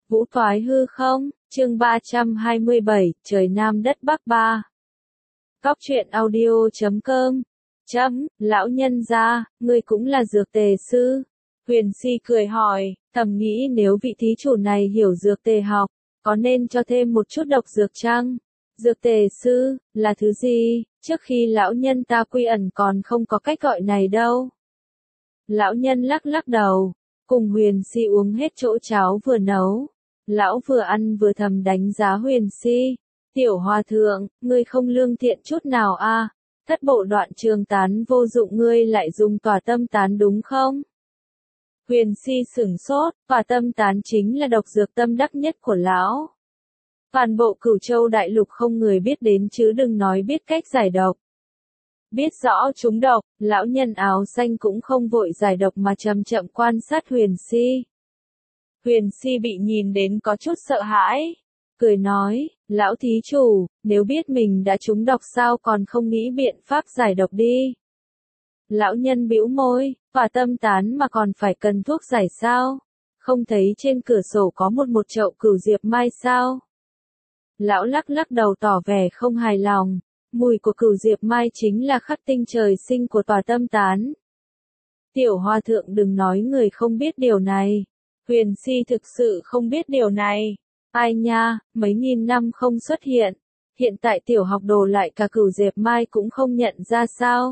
Vũ thoái hư không, chương 327, trời Nam đất Bắc 3. Cóc truyện audio.com. Lão nhân gia, ngươi cũng là dược tề sư. Huyền Si cười hỏi, thầm nghĩ nếu vị thí chủ này hiểu dược tề học, có nên cho thêm một chút độc dược chăng? Dược tề sư, là thứ gì? Trước khi lão nhân ta quy ẩn còn không có cách gọi này đâu. Lão nhân lắc lắc đầu, cùng Huyền Si uống hết chỗ cháo vừa nấu. Lão vừa ăn vừa thầm đánh giá Huyền Si. Tiểu hòa thượng, ngươi không lương thiện chút nào a? Thất bộ đoạn trường tán vô dụng ngươi lại dùng tỏa tâm tán đúng không? Huyền Si sửng sốt, tỏa tâm tán chính là độc dược tâm đắc nhất của lão. Toàn bộ Cửu Châu đại lục không người biết đến chứ đừng nói biết cách giải độc. Biết rõ chúng độc, lão nhân áo xanh cũng không vội giải độc mà chậm chậm quan sát Huyền Si. Huyền Si bị nhìn đến có chút sợ hãi, cười nói, lão thí chủ, nếu biết mình đã trúng độc sao còn không nghĩ biện pháp giải độc đi. Lão nhân bĩu môi, tỏa tâm tán mà còn phải cần thuốc giải sao? Không thấy trên cửa sổ có một chậu cửu diệp mai sao? Lão lắc lắc đầu tỏ vẻ không hài lòng, mùi của cửu diệp mai chính là khắc tinh trời sinh của tỏa tâm tán. Tiểu hòa thượng đừng nói người không biết điều này. Huyền Si thực sự không biết điều này. Ai nha, mấy nghìn năm không xuất hiện. Hiện tại tiểu học đồ lại cả cửu diệp mai cũng không nhận ra sao.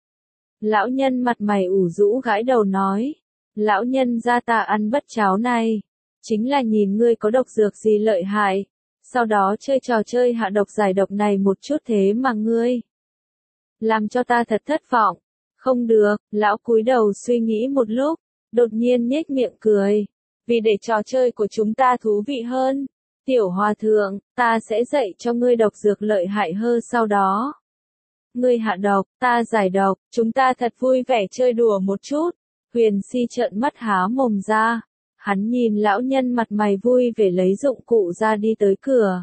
Lão nhân mặt mày ủ rũ gãi đầu nói. Lão nhân gia ta ăn bất cháo này. Chính là nhìn ngươi có độc dược gì lợi hại. Sau đó chơi trò chơi hạ độc giải độc này một chút thế mà ngươi. Làm cho ta thật thất vọng. Không được, lão cúi đầu suy nghĩ một lúc. Đột nhiên nhếch miệng cười. Vì để trò chơi của chúng ta thú vị hơn, tiểu hòa thượng, ta sẽ dạy cho ngươi độc dược lợi hại hơn sau đó. Ngươi hạ độc, ta giải độc, chúng ta thật vui vẻ chơi đùa một chút. Huyền Si trợn mắt há mồm ra, hắn nhìn lão nhân mặt mày vui vẻ lấy dụng cụ ra đi tới cửa.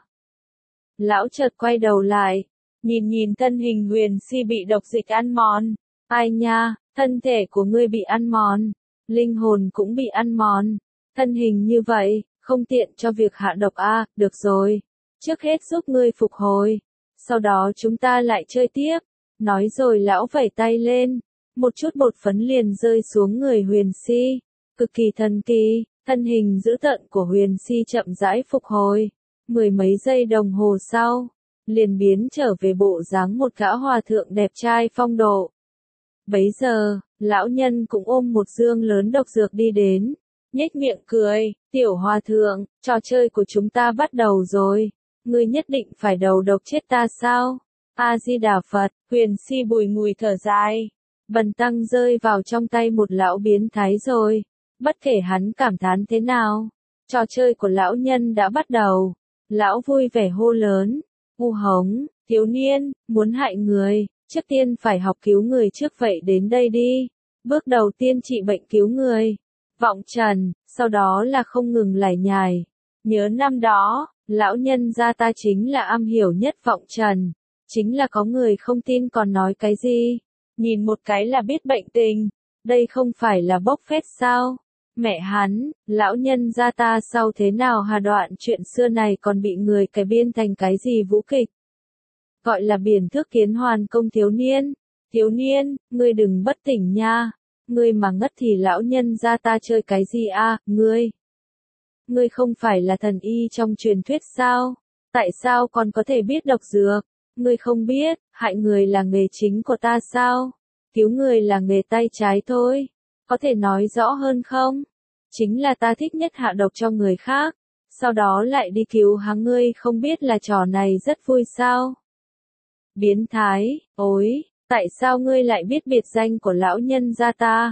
Lão chợt quay đầu lại, nhìn thân hình Huyền Si bị độc dịch ăn mòn. Ai nha, thân thể của ngươi bị ăn mòn, linh hồn cũng bị ăn mòn. Thân hình như vậy, không tiện cho việc hạ độc a, được rồi. Trước hết giúp ngươi phục hồi. Sau đó chúng ta lại chơi tiếp. Nói rồi lão vẩy tay lên. Một chút bột phấn liền rơi xuống người Huyền Si. Cực kỳ thần kỳ, thân hình dữ tợn của Huyền Si chậm rãi phục hồi. Mười mấy giây đồng hồ sau, liền biến trở về bộ dáng một gã hòa thượng đẹp trai phong độ. Bấy giờ, lão nhân cũng ôm một dương lớn độc dược đi đến. Nhếch miệng cười, tiểu hòa thượng, trò chơi của chúng ta bắt đầu rồi. Ngươi nhất định phải đầu độc chết ta sao? A-di-đà Phật, Huyền Si bùi ngùi thở dài. Bần tăng rơi vào trong tay một lão biến thái rồi. Bất kể hắn cảm thán thế nào, trò chơi của lão nhân đã bắt đầu. Lão vui vẻ hô lớn. U hống, thiếu niên, muốn hại người, trước tiên phải học cứu người trước vậy đến đây đi. Bước đầu tiên trị bệnh cứu người. Vọng trần, sau đó là không ngừng lải nhải. Nhớ năm đó, lão nhân gia ta chính là am hiểu nhất vọng trần. Chính là có người không tin còn nói cái gì. Nhìn một cái là biết bệnh tình. Đây không phải là bốc phét sao? Mẹ hắn, lão nhân gia ta sau thế nào hà đoạn chuyện xưa này còn bị người cái biên thành cái gì vũ kịch. Gọi là biển thước kiến hoàn công thiếu niên. Thiếu niên, ngươi đừng bất tỉnh nha. Ngươi mà ngất thì lão nhân gia ta chơi cái gì a, ngươi? Ngươi không phải là thần y trong truyền thuyết sao? Tại sao còn có thể biết độc dược? Ngươi không biết, hại người là nghề chính của ta sao? Cứu người là nghề tay trái thôi. Có thể nói rõ hơn không? Chính là ta thích nhất hạ độc cho người khác. Sau đó lại đi cứu hắn, ngươi không biết là trò này rất vui sao? Biến thái, ối! Tại sao ngươi lại biết biệt danh của lão nhân gia ta?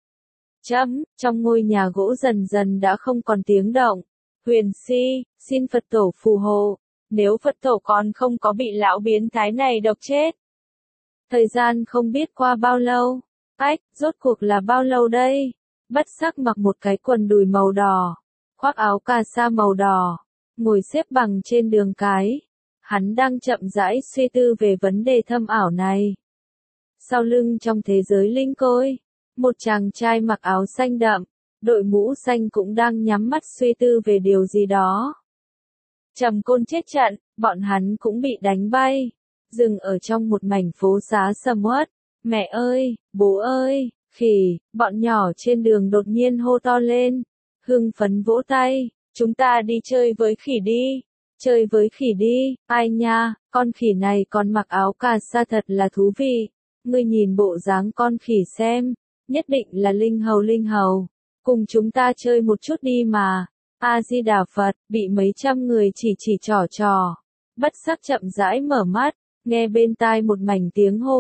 Trong ngôi nhà gỗ dần dần đã không còn tiếng động. Huyền Si, xin Phật tổ phù hộ. Nếu Phật tổ còn không có bị lão biến thái này độc chết. Thời gian không biết qua bao lâu. Rốt cuộc là bao lâu đây? Bất sắc mặc một cái quần đùi màu đỏ. Khoác áo cà sa màu đỏ. Ngồi xếp bằng trên đường cái. Hắn đang chậm rãi suy tư về vấn đề thâm ảo này. Sau lưng trong thế giới linh côi, một chàng trai mặc áo xanh đậm, đội mũ xanh cũng đang nhắm mắt suy tư về điều gì đó. Trầm Côn chết trận, bọn hắn cũng bị đánh bay, dừng ở trong một mảnh phố xá sầm uất. Mẹ ơi, bố ơi, khỉ, bọn nhỏ trên đường đột nhiên hô to lên, hưng phấn vỗ tay, chúng ta đi chơi với khỉ đi, chơi với khỉ đi, ai nha, con khỉ này còn mặc áo cà sa thật là thú vị, ngươi nhìn bộ dáng con khỉ xem, nhất định là linh hầu, cùng chúng ta chơi một chút đi mà. A Di Đà Phật, bị mấy trăm người chỉ trò. Bất sắc chậm rãi mở mắt, nghe bên tai một mảnh tiếng hô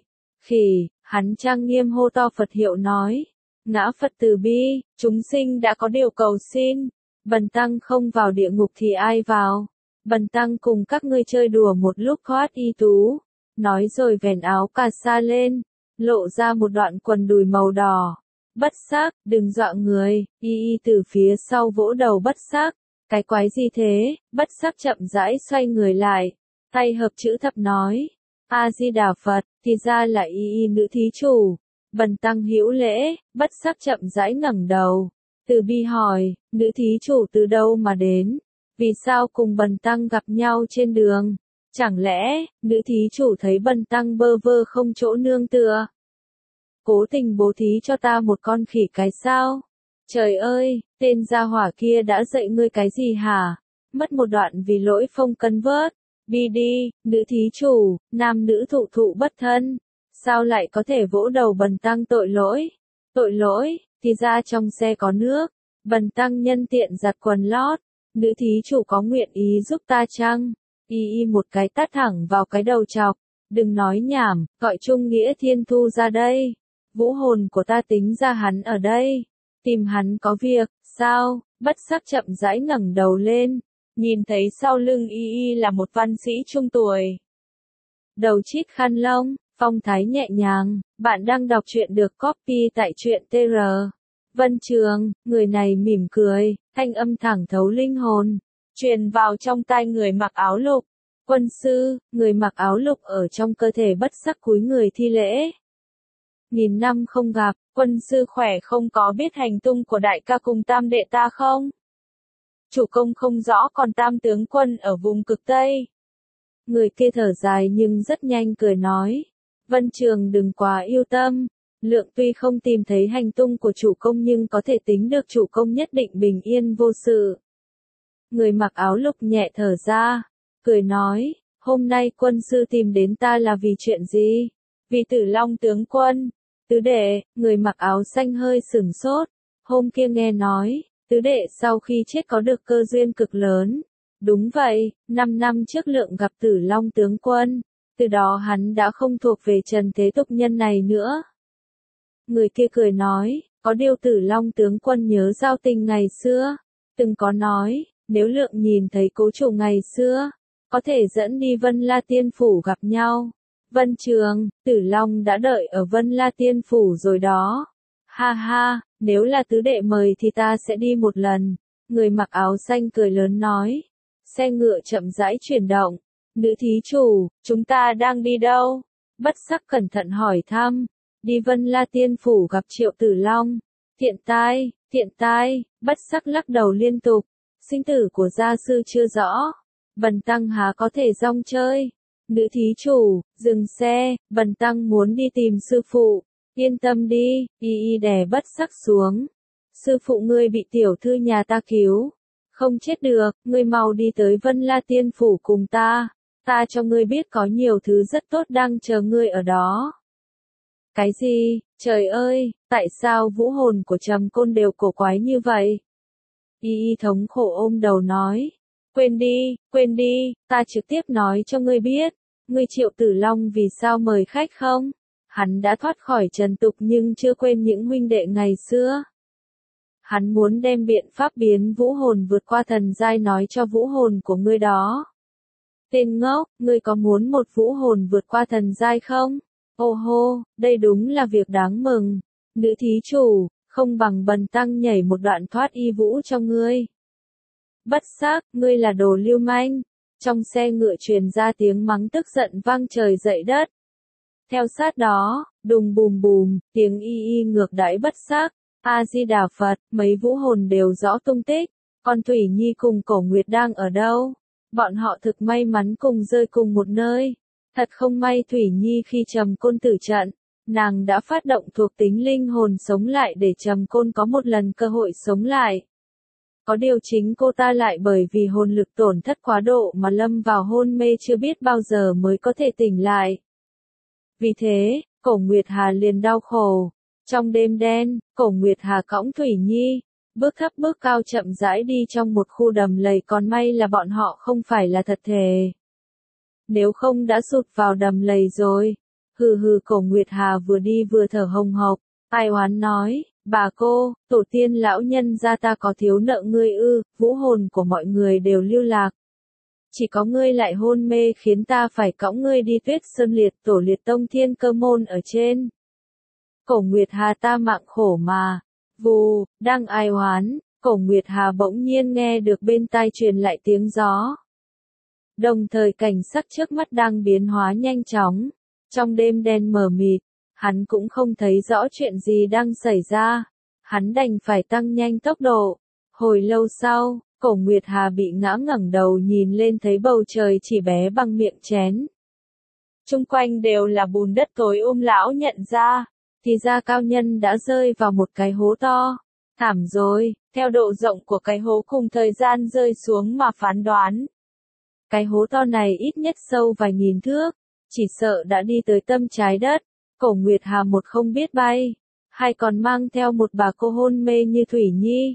khỉ, hắn trang nghiêm hô to Phật hiệu nói, ngã Phật từ bi, chúng sinh đã có điều cầu xin, bần tăng không vào địa ngục thì ai vào, bần tăng cùng các ngươi chơi đùa một lúc khoát y tú, nói rồi vén áo cà sa lên, lộ ra một đoạn quần đùi màu đỏ. Bất sắc, đừng dọa người, y từ phía sau vỗ đầu bất sắc, cái quái gì thế, bất sắc chậm rãi xoay người lại, tay hợp chữ thập nói, A Di Đà Phật, thì ra là y nữ thí chủ, bần tăng hữu lễ, bất sắc chậm rãi ngẩng đầu, từ bi hỏi, nữ thí chủ từ đâu mà đến, vì sao cùng bần tăng gặp nhau trên đường, chẳng lẽ, nữ thí chủ thấy bần tăng bơ vơ không chỗ nương tựa? Cố tình bố thí cho ta một con khỉ cái sao? Trời ơi, tên gia hỏa kia đã dạy ngươi cái gì hả? Mất một đoạn vì lỗi phong cân vớt. Đi, nữ thí chủ, nam nữ thụ bất thân. Sao lại có thể vỗ đầu bần tăng tội lỗi? Tội lỗi, thì ra trong xe có nước. Bần tăng nhân tiện giặt quần lót. Nữ thí chủ có nguyện ý giúp ta chăng? Y một cái tát thẳng vào cái đầu chọc. Đừng nói nhảm, gọi Trung Nghĩa Thiên Thu ra đây. Vũ hồn của ta tính ra hắn ở đây. Tìm hắn có việc, sao? Bất sắc chậm rãi ngẩng đầu lên. Nhìn thấy sau lưng y là một văn sĩ trung tuổi. Đầu chít khăn lông, phong thái nhẹ nhàng. Bạn đang đọc truyện được copy tại truyện TR. Vân Trường, người này mỉm cười, thanh âm thẳng thấu linh hồn. Truyền vào trong tai người mặc áo lục. Quân sư, người mặc áo lục ở trong cơ thể bất sắc cúi người thi lễ. Nghìn năm không gặp, quân sư khỏe không, có biết hành tung của đại ca cùng tam đệ ta không? Chủ công không rõ, còn tam tướng quân ở vùng cực Tây. Người kia thở dài nhưng rất nhanh cười nói. Vân Trường đừng quá yêu tâm. Lượng tuy không tìm thấy hành tung của chủ công nhưng có thể tính được chủ công nhất định bình yên vô sự. Người mặc áo lục nhẹ thở ra, cười nói, hôm nay quân sư tìm đến ta là vì chuyện gì? Vì Tử Long tướng quân. Tứ đệ, người mặc áo xanh hơi sửng sốt, hôm kia nghe nói, tứ đệ sau khi chết có được cơ duyên cực lớn. Đúng vậy, 5 năm trước Lượng gặp Tử Long tướng quân, từ đó hắn đã không thuộc về trần thế tục nhân này nữa. Người kia cười nói, có điều Tử Long tướng quân nhớ giao tình ngày xưa, từng có nói, nếu Lượng nhìn thấy cố chủ ngày xưa, có thể dẫn đi Vân La Tiên Phủ gặp nhau. Vân Trường, Tử Long đã đợi ở Vân La Tiên Phủ rồi đó. Ha ha, nếu là tứ đệ mời thì ta sẽ đi một lần. Người mặc áo xanh cười lớn nói. Xe ngựa chậm rãi chuyển động. Nữ thí chủ, chúng ta đang đi đâu? Bất sắc cẩn thận hỏi thăm. Đi Vân La Tiên Phủ gặp Triệu Tử Long. Thiện tai, bất sắc lắc đầu liên tục. Sinh tử của gia sư chưa rõ. Bần tăng há có thể rong chơi. Nữ thí chủ, dừng xe, bần tăng muốn đi tìm sư phụ. Yên tâm đi, y đè bất sắc xuống. Sư phụ ngươi bị tiểu thư nhà ta cứu. Không chết được, ngươi mau đi tới Vân La Tiên Phủ cùng ta. Ta cho ngươi biết có nhiều thứ rất tốt đang chờ ngươi ở đó. Cái gì? Trời ơi, tại sao vũ hồn của Trầm Côn đều cổ quái như vậy? Y thống khổ ôm đầu nói. Quên đi, ta trực tiếp nói cho ngươi biết. Ngươi Triệu Tử Long vì sao mời khách không? Hắn đã thoát khỏi trần tục nhưng chưa quên những huynh đệ ngày xưa. Hắn muốn đem biện pháp biến vũ hồn vượt qua thần giai nói cho vũ hồn của ngươi đó. Tên ngốc, ngươi có muốn một vũ hồn vượt qua thần giai không? Ô hô, đây đúng là việc đáng mừng. Nữ thí chủ, không bằng bần tăng nhảy một đoạn thoát y vũ cho ngươi. Bất sắc, ngươi là đồ lưu manh. Trong xe ngựa truyền ra tiếng mắng tức giận vang trời dậy đất. Theo sát đó, đùng bùm bùm, tiếng y ngược đãi bất sắc. A Di Đà Phật, mấy vũ hồn đều rõ tung tích. Còn Thủy Nhi cùng Cổ Nguyệt đang ở đâu? Bọn họ thực may mắn cùng rơi cùng một nơi. Thật không may Thủy Nhi khi Trầm Côn tử trận, nàng đã phát động thuộc tính linh hồn sống lại để Trầm Côn có một lần cơ hội sống lại. Có điều chính cô ta lại bởi vì hồn lực tổn thất quá độ mà lâm vào hôn mê chưa biết bao giờ mới có thể tỉnh lại. Vì thế, Cổ Nguyệt Hà liền đau khổ. Trong đêm đen, Cổ Nguyệt Hà cõng Thủy Nhi, bước thấp bước cao chậm rãi đi trong một khu đầm lầy, còn may là bọn họ không phải là thật thể. Nếu không đã sụt vào đầm lầy rồi. Hừ hừ, Cổ Nguyệt Hà vừa đi vừa thở hồng hộc, ai oán nói, bà cô, tổ tiên lão nhân gia ta có thiếu nợ ngươi ư? Vũ hồn của mọi người đều lưu lạc. Chỉ có ngươi lại hôn mê khiến ta phải cõng ngươi đi Tuyết Sơn Liệt Tổ Liệt Tông Thiên Cơ Môn ở trên. Cổ Nguyệt Hà ta mạng khổ mà. Vù, đang ai oán, Cổ Nguyệt Hà bỗng nhiên nghe được bên tai truyền lại tiếng gió. Đồng thời cảnh sắc trước mắt đang biến hóa nhanh chóng. Trong đêm đen mờ mịt, hắn cũng không thấy rõ chuyện gì đang xảy ra. Hắn đành phải tăng nhanh tốc độ. Hồi lâu sau, Cổ Nguyệt Hà bị ngã ngẩng đầu nhìn lên thấy bầu trời chỉ bé bằng miệng chén. Chung quanh đều là bùn đất tối lão nhận ra, thì ra cao nhân đã rơi vào một cái hố to. Thảm rồi, theo độ rộng của cái hố cùng thời gian rơi xuống mà phán đoán. Cái hố to này ít nhất sâu vài nghìn thước, chỉ sợ đã đi tới tâm trái đất. Cổ Nguyệt Hà một không biết bay, hay còn mang theo một bà cô hôn mê như Thủy Nhi.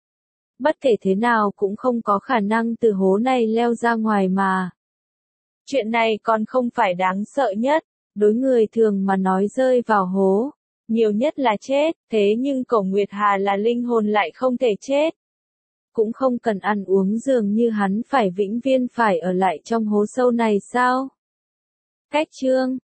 Bất kể thế nào cũng không có khả năng từ hố này leo ra ngoài mà. Chuyện này còn không phải đáng sợ nhất, đối người thường mà nói rơi vào hố, nhiều nhất là chết, thế nhưng Cổ Nguyệt Hà là linh hồn lại không thể chết. Cũng không cần ăn uống, dường như hắn phải vĩnh viễn phải ở lại trong hố sâu này sao? Cách chương